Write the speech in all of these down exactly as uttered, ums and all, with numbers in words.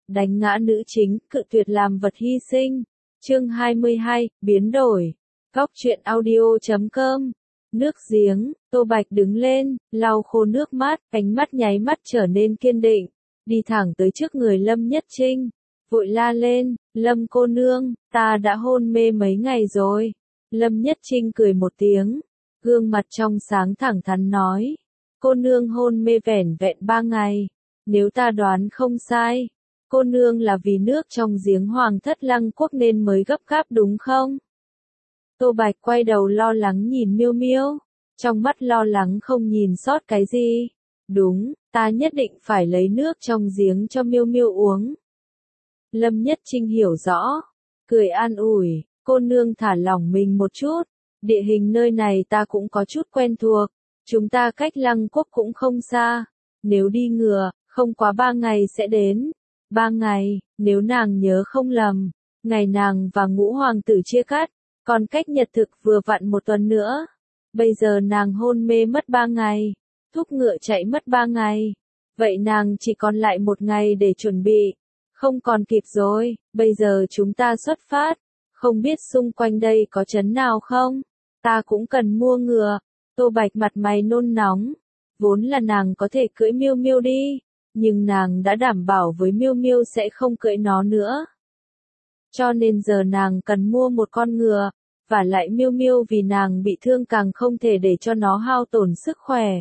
đánh ngã nữ chính, cự tuyệt làm vật hy sinh. Chương hai mươi hai, biến đổi. Góc truyện audio chấm com. Nước giếng, Tô Bạch đứng lên, lau khô nước mắt, ánh mắt nháy mắt trở nên kiên định, đi thẳng tới trước người Lâm Nhất Trinh, vội la lên, Lâm cô nương, ta đã hôn mê mấy ngày rồi. Lâm Nhất Trinh cười một tiếng, gương mặt trong sáng thẳng thắn nói, cô nương hôn mê vẻn vẹn ba ngày, nếu ta đoán không sai, cô nương là vì nước trong giếng Hoàng thất Lăng Quốc nên mới gấp gáp đúng không? Tô Bạch quay đầu lo lắng nhìn Miêu Miêu, trong mắt lo lắng không nhìn sót cái gì. Đúng, ta nhất định phải lấy nước trong giếng cho Miêu Miêu uống. Lâm Nhất Trinh hiểu rõ, cười an ủi, cô nương thả lỏng mình một chút, địa hình nơi này ta cũng có chút quen thuộc, chúng ta cách Lăng Quốc cũng không xa, nếu đi ngựa, không quá ba ngày sẽ đến. Ba ngày, nếu nàng nhớ không lầm, ngày nàng và Ngũ Hoàng tử chia cắt, còn cách nhật thực vừa vặn một tuần nữa. Bây giờ nàng hôn mê mất ba ngày, thúc ngựa chạy mất ba ngày, vậy nàng chỉ còn lại một ngày để chuẩn bị. Không còn kịp rồi, bây giờ chúng ta xuất phát, không biết xung quanh đây có trấn nào không? Ta cũng cần mua ngựa. Tô Bạch mặt mày nôn nóng, vốn là nàng có thể cưỡi Miêu Miêu đi, nhưng nàng đã đảm bảo với Miêu Miêu sẽ không cưỡi nó nữa. Cho nên giờ nàng cần mua một con ngựa, và lại Miêu Miêu vì nàng bị thương càng không thể để cho nó hao tổn sức khỏe.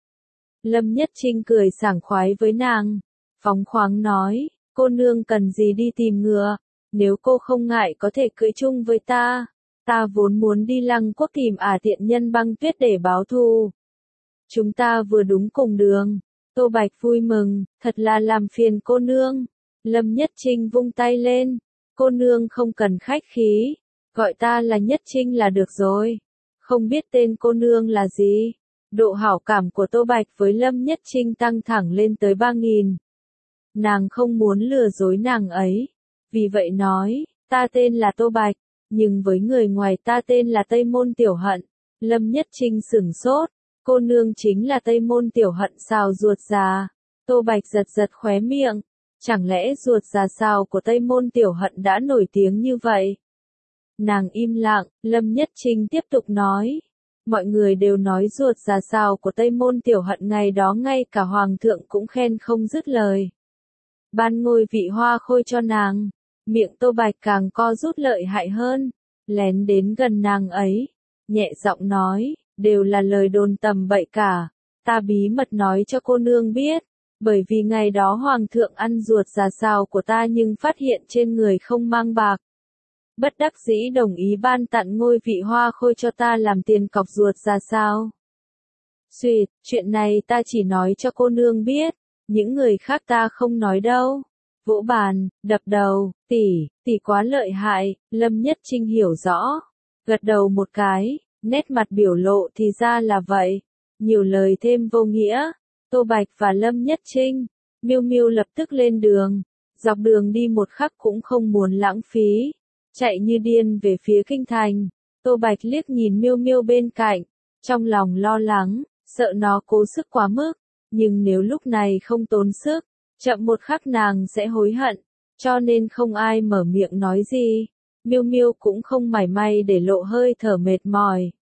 Lâm Nhất Trinh cười sảng khoái với nàng, phóng khoáng nói, cô nương cần gì đi tìm ngựa, nếu cô không ngại có thể cưỡi chung với ta, ta vốn muốn đi Lăng Quốc tìm ả tiện nhân Băng Tuyết để báo thù. Chúng ta vừa đúng cùng đường. Tô Bạch vui mừng, thật là làm phiền cô nương. Lâm Nhất Trinh vung tay lên, cô nương không cần khách khí, gọi ta là Nhất Trinh là được rồi. Không biết tên cô nương là gì? Độ hảo cảm của Tô Bạch với Lâm Nhất Trinh tăng thẳng lên tới ba nghìn. Nàng không muốn lừa dối nàng ấy, vì vậy nói, ta tên là Tô Bạch, nhưng với người ngoài ta tên là Tây Môn Tiểu Hận. Lâm Nhất Trinh sửng sốt, cô nương chính là Tây Môn Tiểu Hận sao ruột già? Tô Bạch giật giật khóe miệng, chẳng lẽ ruột già sao của Tây Môn Tiểu Hận đã nổi tiếng như vậy? Nàng im lặng, Lâm Nhất Trinh tiếp tục nói, mọi người đều nói ruột già sao của Tây Môn Tiểu Hận ngày đó ngay cả Hoàng thượng cũng khen không dứt lời. Ban ngôi vị hoa khôi cho nàng, miệng Tô Bạch càng co rút lợi hại hơn, lén đến gần nàng ấy, nhẹ giọng nói, đều là lời đồn tầm bậy cả, ta bí mật nói cho cô nương biết, bởi vì ngày đó Hoàng thượng ăn ruột già sao của ta nhưng phát hiện trên người không mang bạc. Bất đắc dĩ đồng ý ban tặng ngôi vị hoa khôi cho ta làm tiền cọc ruột già sao. Xuyệt, chuyện này ta chỉ nói cho cô nương biết, những người khác ta không nói đâu. Vỗ bàn, đập đầu, tỷ, tỷ quá lợi hại, Lâm Nhất Trinh hiểu rõ. Gật đầu một cái, nét mặt biểu lộ thì ra là vậy. Nhiều lời thêm vô nghĩa. Tô Bạch và Lâm Nhất Trinh, Miêu Miêu lập tức lên đường. Dọc đường đi một khắc cũng không muốn lãng phí. Chạy như điên về phía kinh thành. Tô Bạch liếc nhìn Miêu Miêu bên cạnh, trong lòng lo lắng, sợ nó cố sức quá mức. Nhưng nếu lúc này không tốn sức, chậm một khắc nàng sẽ hối hận, cho nên không ai mở miệng nói gì. Miêu Miêu cũng không mảy may để lộ hơi thở mệt mỏi.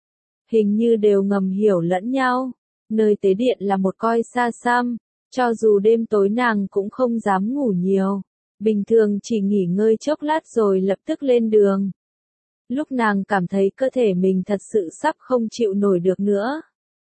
Hình như đều ngầm hiểu lẫn nhau. Nơi tế điện là một coi xa xăm, cho dù đêm tối nàng cũng không dám ngủ nhiều. Bình thường chỉ nghỉ ngơi chốc lát rồi lập tức lên đường. Lúc nàng cảm thấy cơ thể mình thật sự sắp không chịu nổi được nữa.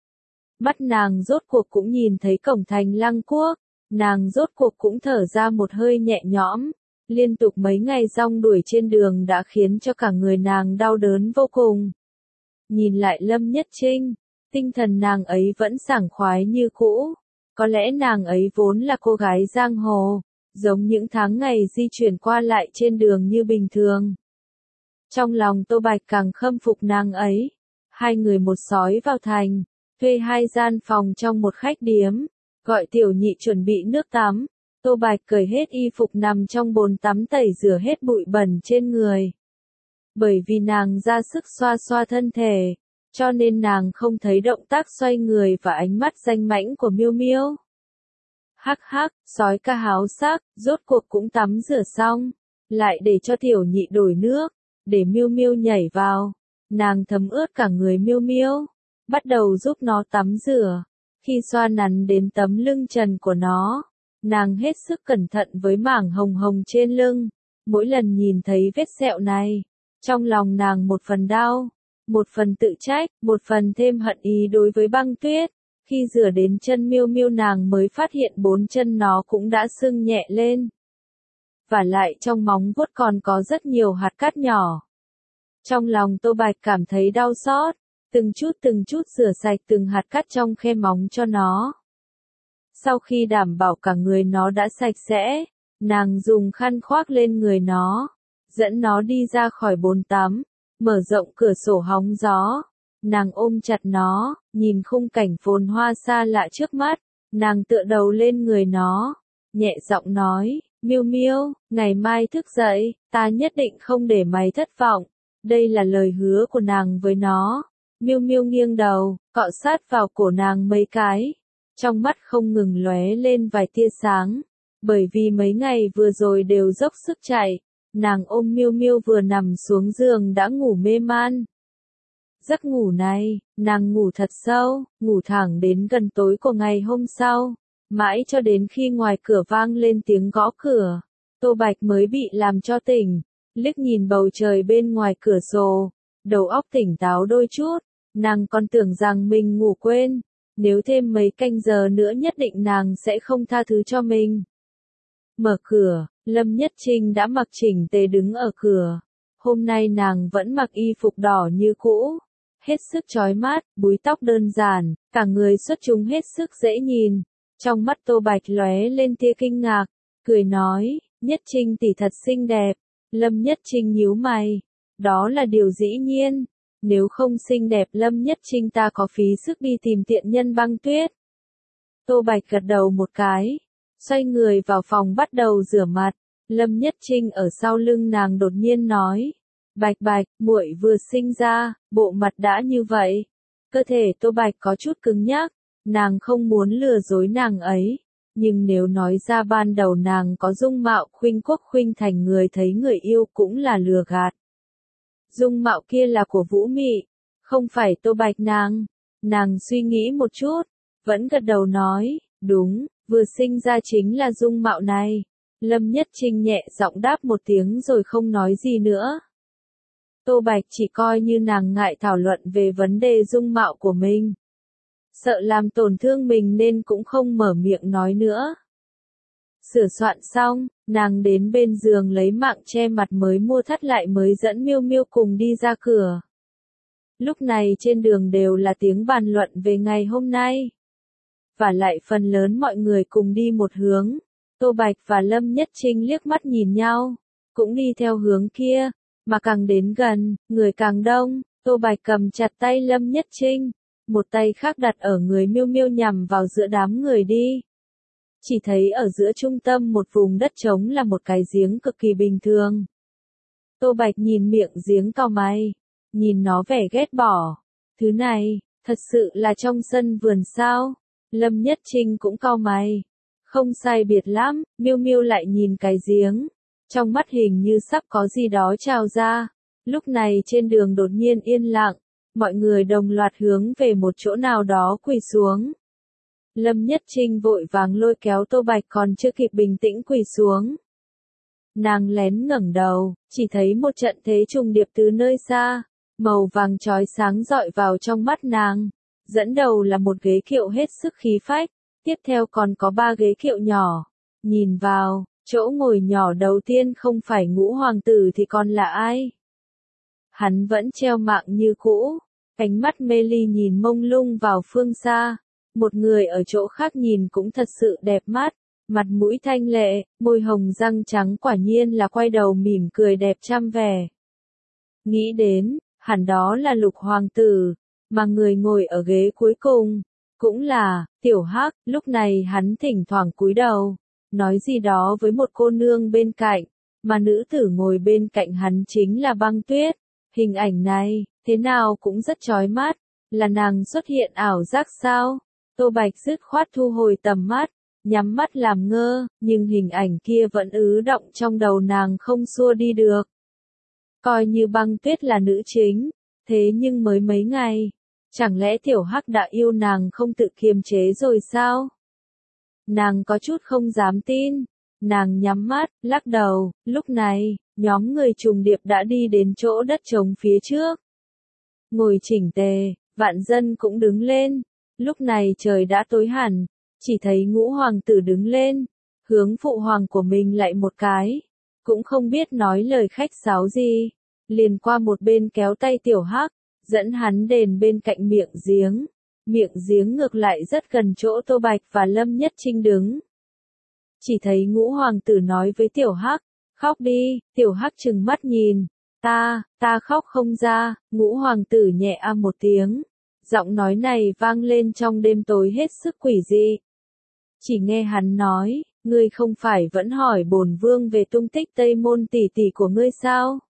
Mắt nàng rốt cuộc cũng nhìn thấy cổng thành Lăng Quốc, nàng rốt cuộc cũng thở ra một hơi nhẹ nhõm, liên tục mấy ngày rong đuổi trên đường đã khiến cho cả người nàng đau đớn vô cùng. Nhìn lại Lâm Nhất Trinh, tinh thần nàng ấy vẫn sảng khoái như cũ, có lẽ nàng ấy vốn là cô gái giang hồ, giống những tháng ngày di chuyển qua lại trên đường như bình thường. Trong lòng Tô Bạch càng khâm phục nàng ấy, hai người một sói vào thành. Thuê hai gian phòng trong một khách điếm, gọi tiểu nhị chuẩn bị nước tắm. Tô Bạch cởi hết y phục nằm trong bồn tắm tẩy rửa hết bụi bẩn trên người. Bởi vì nàng ra sức xoa xoa thân thể, cho nên nàng không thấy động tác xoay người và ánh mắt danh mãnh của Miêu Miêu. Hắc hắc, sói ca háo sắc, rốt cuộc cũng tắm rửa xong, lại để cho tiểu nhị đổi nước, để Miêu Miêu nhảy vào. Nàng thấm ướt cả người Miêu Miêu, bắt đầu giúp nó tắm rửa. Khi xoa nắn đến tấm lưng trần của nó, nàng hết sức cẩn thận với mảng hồng hồng trên lưng. Mỗi lần nhìn thấy vết sẹo này, trong lòng nàng một phần đau, một phần tự trách, một phần thêm hận ý đối với Băng Tuyết. Khi rửa đến chân Miêu Miêu nàng mới phát hiện bốn chân nó cũng đã sưng nhẹ lên. Và lại trong móng vuốt còn có rất nhiều hạt cát nhỏ. Trong lòng Tô Bạch cảm thấy đau xót, từng chút từng chút rửa sạch từng hạt cát trong khe móng cho nó. Sau khi đảm bảo cả người nó đã sạch sẽ, nàng dùng khăn khoác lên người nó, dẫn nó đi ra khỏi bồn tắm, mở rộng cửa sổ hóng gió. Nàng ôm chặt nó, nhìn khung cảnh phồn hoa xa lạ trước mắt, nàng tựa đầu lên người nó, nhẹ giọng nói, Miêu Miêu, ngày mai thức dậy, ta nhất định không để mày thất vọng. Đây là lời hứa của nàng với nó. Miêu Miêu nghiêng đầu, cọ sát vào cổ nàng mấy cái, trong mắt không ngừng lóe lên vài tia sáng, bởi vì mấy ngày vừa rồi đều dốc sức chạy, nàng ôm Miêu Miêu vừa nằm xuống giường đã ngủ mê man. Giấc ngủ này, nàng ngủ thật sâu, ngủ thẳng đến gần tối của ngày hôm sau, mãi cho đến khi ngoài cửa vang lên tiếng gõ cửa, Tô Bạch mới bị làm cho tỉnh, liếc nhìn bầu trời bên ngoài cửa sổ, đầu óc tỉnh táo đôi chút, nàng còn tưởng rằng mình ngủ quên, nếu thêm mấy canh giờ nữa nhất định nàng sẽ không tha thứ cho mình. Mở cửa, Lâm Nhất Trinh đã mặc chỉnh tề đứng ở cửa, hôm nay nàng vẫn mặc y phục đỏ như cũ. Hết sức chói mắt, búi tóc đơn giản, cả người xuất chúng hết sức dễ nhìn. Trong mắt Tô Bạch lóe lên tia kinh ngạc, cười nói, Nhất Trinh tỷ thật xinh đẹp. Lâm Nhất Trinh nhíu mày, đó là điều dĩ nhiên, nếu không xinh đẹp Lâm Nhất Trinh ta có phí sức đi tìm tiện nhân Băng Tuyết. Tô Bạch gật đầu một cái, xoay người vào phòng bắt đầu rửa mặt. Lâm Nhất Trinh ở sau lưng nàng đột nhiên nói, Bạch Bạch, muội vừa sinh ra, bộ mặt đã như vậy. Cơ thể Tô Bạch có chút cứng nhắc, nàng không muốn lừa dối nàng ấy, nhưng nếu nói ra ban đầu nàng có dung mạo khuynh quốc khuynh thành người thấy người yêu cũng là lừa gạt. Dung mạo kia là của Vũ Mị, không phải Tô Bạch nàng. Nàng suy nghĩ một chút, vẫn gật đầu nói, đúng, vừa sinh ra chính là dung mạo này. Lâm Nhất Trinh nhẹ giọng đáp một tiếng rồi không nói gì nữa. Tô Bạch chỉ coi như nàng ngại thảo luận về vấn đề dung mạo của mình. Sợ làm tổn thương mình nên cũng không mở miệng nói nữa. Sửa soạn xong, nàng đến bên giường lấy mạng che mặt mới mua thắt lại mới dẫn Miêu Miêu cùng đi ra cửa. Lúc này trên đường đều là tiếng bàn luận về ngày hôm nay. Và lại phần lớn mọi người cùng đi một hướng. Tô Bạch và Lâm Nhất Trinh liếc mắt nhìn nhau, cũng đi theo hướng kia. Mà càng đến gần, người càng đông, Tô Bạch cầm chặt tay Lâm Nhất Trinh, một tay khác đặt ở người Miêu Miêu nhằm vào giữa đám người đi. Chỉ thấy ở giữa trung tâm một vùng đất trống là một cái giếng cực kỳ bình thường. Tô Bạch nhìn miệng giếng cau mày, nhìn nó vẻ ghét bỏ. Thứ này, thật sự là trong sân vườn sao? Lâm Nhất Trinh cũng cau mày. Không sai biệt lắm, Miêu Miêu lại nhìn cái giếng. Trong mắt hình như sắp có gì đó trào ra. Lúc này trên đường đột nhiên yên lặng, mọi người đồng loạt hướng về một chỗ nào đó quỳ xuống. Lâm Nhất Trinh vội vàng lôi kéo Tô Bạch còn chưa kịp bình tĩnh quỳ xuống. Nàng lén ngẩng đầu, chỉ thấy một trận thế trùng điệp từ nơi xa, màu vàng chói sáng rọi vào trong mắt nàng. Dẫn đầu là một ghế kiệu hết sức khí phách, tiếp theo còn có ba ghế kiệu nhỏ. Nhìn vào, chỗ ngồi nhỏ đầu tiên không phải Ngũ hoàng tử thì còn là ai? Hắn vẫn treo mạng như cũ, ánh mắt mê ly nhìn mông lung vào phương xa. Một người ở chỗ khác nhìn cũng thật sự đẹp mắt, mặt mũi thanh lệ, môi hồng răng trắng, quả nhiên là quay đầu mỉm cười đẹp trăm vẻ. Nghĩ đến, hẳn đó là Lục hoàng tử, mà người ngồi ở ghế cuối cùng cũng là Tiểu Hắc. Lúc này hắn thỉnh thoảng cúi đầu, nói gì đó với một cô nương bên cạnh, mà nữ tử ngồi bên cạnh hắn chính là Băng Tuyết. Hình ảnh này, thế nào cũng rất chói mắt, là nàng xuất hiện ảo giác sao? Tô Bạch dứt khoát thu hồi tầm mắt, nhắm mắt làm ngơ, nhưng hình ảnh kia vẫn ứ động trong đầu nàng không xua đi được. Coi như Băng Tuyết là nữ chính, thế nhưng mới mấy ngày, chẳng lẽ Tiểu Hắc đã yêu nàng không tự kiềm chế rồi sao? Nàng có chút không dám tin, nàng nhắm mắt, lắc đầu, lúc này, nhóm người trùng điệp đã đi đến chỗ đất trống phía trước. Ngồi chỉnh tề, vạn dân cũng đứng lên, lúc này trời đã tối hẳn, chỉ thấy Ngũ hoàng tử đứng lên, hướng phụ hoàng của mình lại một cái, cũng không biết nói lời khách sáo gì, liền qua một bên kéo tay Tiểu Hắc, dẫn hắn đến bên cạnh miệng giếng. Miệng giếng ngược lại rất gần chỗ Tô Bạch và Lâm Nhất Trinh đứng. Chỉ thấy Ngũ hoàng tử nói với Tiểu Hắc, khóc đi. Tiểu Hắc trừng mắt nhìn, ta, ta khóc không ra. Ngũ hoàng tử nhẹ a một tiếng, giọng nói này vang lên trong đêm tối hết sức quỷ dị. Chỉ nghe hắn nói, ngươi không phải vẫn hỏi bổn vương về tung tích Tây Môn tỷ tỷ của ngươi sao?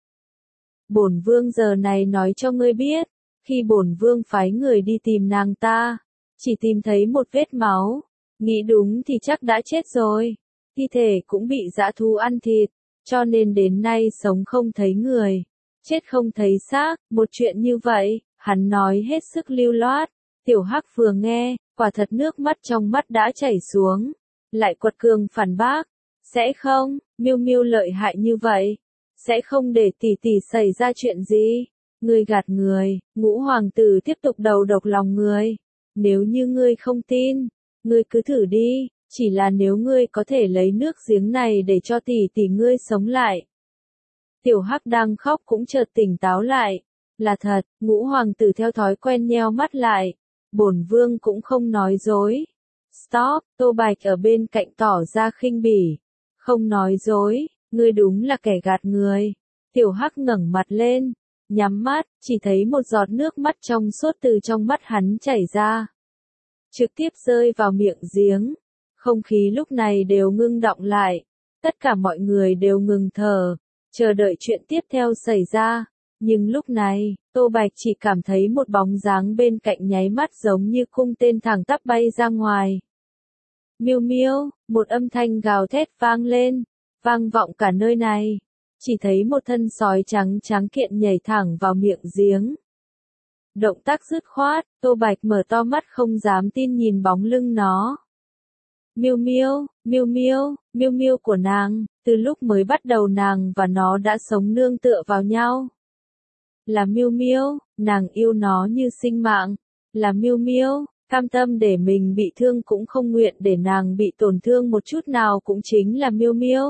Bổn vương giờ này nói cho ngươi biết, khi bổn vương phái người đi tìm nàng ta, chỉ tìm thấy một vết máu, nghĩ đúng thì chắc đã chết rồi, thi thể cũng bị dã thú ăn thịt, cho nên đến nay sống không thấy người, chết không thấy xác, một chuyện như vậy, hắn nói hết sức lưu loát. Tiểu Hắc vừa nghe, quả thật nước mắt trong mắt đã chảy xuống, lại quật cường phản bác, sẽ không, Miêu Miêu lợi hại như vậy, sẽ không để tỷ tỷ xảy ra chuyện gì. Ngươi gạt người. Ngũ hoàng tử tiếp tục đầu độc lòng người. Nếu như ngươi không tin, ngươi cứ thử đi, chỉ là nếu ngươi có thể lấy nước giếng này để cho tỷ tỷ ngươi sống lại. Tiểu Hắc đang khóc cũng chợt tỉnh táo lại. Là thật. Ngũ hoàng tử theo thói quen nheo mắt lại. Bổn vương cũng không nói dối. Stop. Tô Bạch ở bên cạnh tỏ ra khinh bỉ. Không nói dối, ngươi đúng là kẻ gạt người. Tiểu Hắc ngẩng mặt lên, nhắm mắt, chỉ thấy một giọt nước mắt trong suốt từ trong mắt hắn chảy ra, trực tiếp rơi vào miệng giếng. Không khí lúc này đều ngưng đọng lại, tất cả mọi người đều ngừng thở, chờ đợi chuyện tiếp theo xảy ra. Nhưng lúc này, Tô Bạch chỉ cảm thấy một bóng dáng bên cạnh nháy mắt giống như cung tên thẳng tắp bay ra ngoài. Miêu Miêu, một âm thanh gào thét vang lên, vang vọng cả nơi này. Chỉ thấy một thân sói trắng trắng kiện nhảy thẳng vào miệng giếng. Động tác dứt khoát, Tô Bạch mở to mắt không dám tin nhìn bóng lưng nó. Miêu Miêu, Miêu Miêu, Miêu Miêu của nàng, từ lúc mới bắt đầu nàng và nó đã sống nương tựa vào nhau. Là Miêu Miêu, nàng yêu nó như sinh mạng. Là Miêu Miêu, cam tâm để mình bị thương cũng không nguyện để nàng bị tổn thương một chút nào, cũng chính là Miêu Miêu.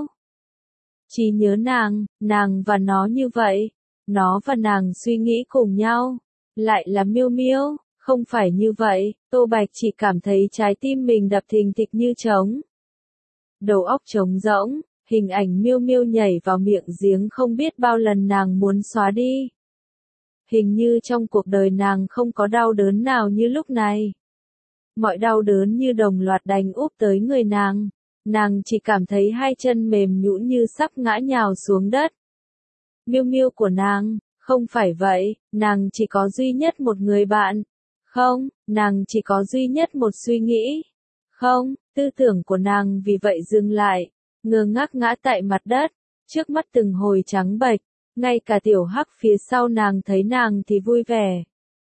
Chỉ nhớ nàng, nàng và nó như vậy, nó và nàng suy nghĩ cùng nhau, lại là Miêu Miêu, không phải như vậy. Tô Bạch chỉ cảm thấy trái tim mình đập thình thịch như trống. Đầu óc trống rỗng, hình ảnh Miêu Miêu nhảy vào miệng giếng không biết bao lần nàng muốn xóa đi. Hình như trong cuộc đời nàng không có đau đớn nào như lúc này. Mọi đau đớn như đồng loạt đánh úp tới người nàng. Nàng chỉ cảm thấy hai chân mềm nhũn như sắp ngã nhào xuống đất. Miêu Miêu của nàng, không phải vậy, nàng chỉ có duy nhất một người bạn. Không, nàng chỉ có duy nhất một suy nghĩ. Không, tư tưởng của nàng vì vậy dừng lại, ngơ ngác ngã tại mặt đất, trước mắt từng hồi trắng bệch, ngay cả Tiểu Hắc phía sau nàng thấy nàng thì vui vẻ.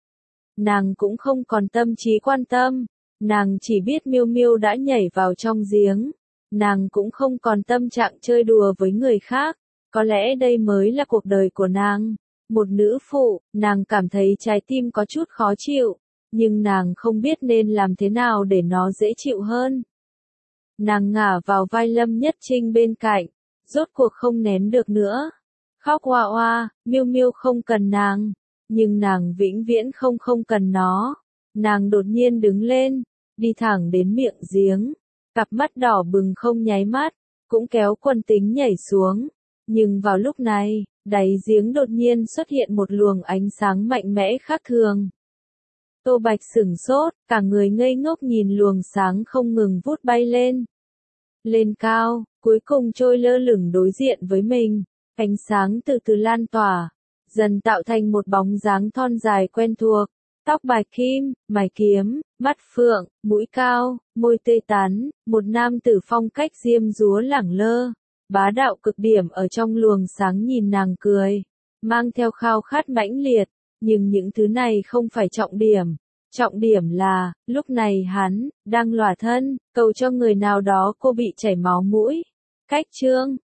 Nàng cũng không còn tâm trí quan tâm, nàng chỉ biết Miêu Miêu đã nhảy vào trong giếng. Nàng cũng không còn tâm trạng chơi đùa với người khác, có lẽ đây mới là cuộc đời của nàng. Một nữ phụ, nàng cảm thấy trái tim có chút khó chịu, nhưng nàng không biết nên làm thế nào để nó dễ chịu hơn. Nàng ngả vào vai Lâm Nhất Trinh bên cạnh, rốt cuộc không nén được nữa. Khóc oa oa, Miêu Miêu không cần nàng, nhưng nàng vĩnh viễn không không cần nó. Nàng đột nhiên đứng lên, đi thẳng đến miệng giếng. Cặp mắt đỏ bừng không nháy mắt, cũng kéo quần tính nhảy xuống. Nhưng vào lúc này, đáy giếng đột nhiên xuất hiện một luồng ánh sáng mạnh mẽ khác thường. Tô Bạch sửng sốt, cả người ngây ngốc nhìn luồng sáng không ngừng vút bay lên. Lên cao, cuối cùng trôi lơ lửng đối diện với mình. Ánh sáng từ từ lan tỏa, dần tạo thành một bóng dáng thon dài quen thuộc. Tóc bạch kim, mày kiếm, mắt phượng, mũi cao, môi tê tán, một nam tử phong cách diêm dúa lẳng lơ, bá đạo cực điểm ở trong luồng sáng nhìn nàng cười, mang theo khao khát mãnh liệt, nhưng những thứ này không phải trọng điểm. Trọng điểm là, lúc này hắn, đang lỏa thân, cầu cho người nào đó cô bị chảy máu mũi. Cách chương